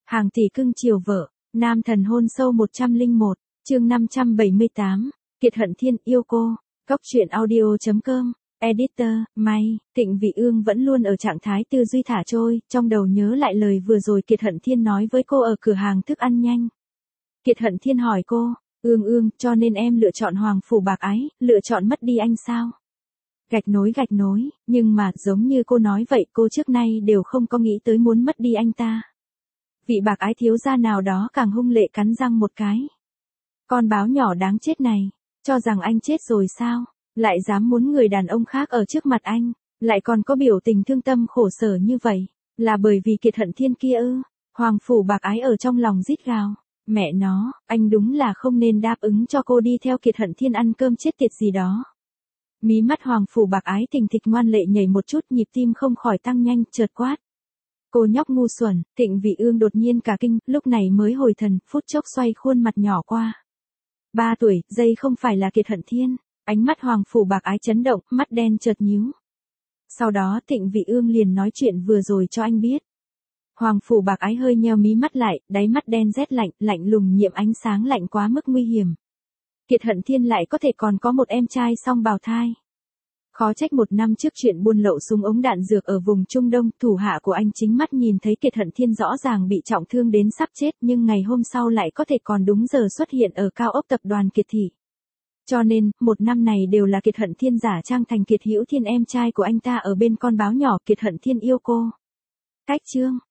Hàng tỷ cưng chiều vợ, nam thần hôn sâu 101, chương 578, Kiệt Hận Thiên yêu cô, Góc truyện audio.com, Editor, May, Tịnh Vị Ương vẫn luôn ở trạng thái tư duy thả trôi, trong đầu nhớ lại lời vừa rồi Kiệt Hận Thiên nói với cô ở cửa hàng thức ăn nhanh. Kiệt Hận Thiên hỏi cô, Ương, cho nên em lựa chọn Hoàng Phủ Bạc Ái, lựa chọn mất đi anh sao? Gạch nối, nhưng mà giống như cô nói vậy cô trước nay đều không có nghĩ tới muốn mất đi anh ta. Vị Bạc Ái thiếu gia nào đó càng hung lệ cắn răng một cái. Con báo nhỏ đáng chết này, cho rằng anh chết rồi sao, lại dám muốn người đàn ông khác ở trước mặt anh, lại còn có biểu tình thương tâm khổ sở như vậy, là bởi vì Kiệt Hận Thiên kia ư? Hoàng Phủ Bạc Ái ở trong lòng rít gào, mẹ nó, anh đúng là không nên đáp ứng cho cô đi theo Kiệt Hận Thiên ăn cơm chết tiệt gì đó. Mí mắt Hoàng Phủ Bạc Ái thình thịch ngoan lệ nhảy một chút, nhịp tim không khỏi tăng nhanh, chợt quát. Cô nhóc ngu xuẩn, Tịnh Vị Ương đột nhiên cả kinh, lúc này mới hồi thần, phút chốc xoay khuôn mặt nhỏ qua. 3 tuổi, dây không phải là Kiệt Hận Thiên, ánh mắt Hoàng Phủ Bạc Ái chấn động, mắt đen chợt nhíu. Sau đó Tịnh Vị Ương liền nói chuyện vừa rồi cho anh biết. Hoàng Phủ Bạc Ái hơi nheo mí mắt lại, đáy mắt đen rét lạnh, lạnh lùng nhiễm ánh sáng lạnh quá mức nguy hiểm. Kiệt Hận Thiên lại có thể còn có một em trai song bào thai. Khó trách 1 năm trước chuyện buôn lậu súng ống đạn dược ở vùng Trung Đông, thủ hạ của anh chính mắt nhìn thấy Kiệt Hận Thiên rõ ràng bị trọng thương đến sắp chết, nhưng ngày hôm sau lại có thể còn đúng giờ xuất hiện ở cao ốc tập đoàn Kiệt Thị. Cho nên, 1 năm này đều là Kiệt Hận Thiên giả trang thành Kiệt Hữu Thiên em trai của anh ta ở bên con báo nhỏ Kiệt Hận Thiên yêu cô. Cách chương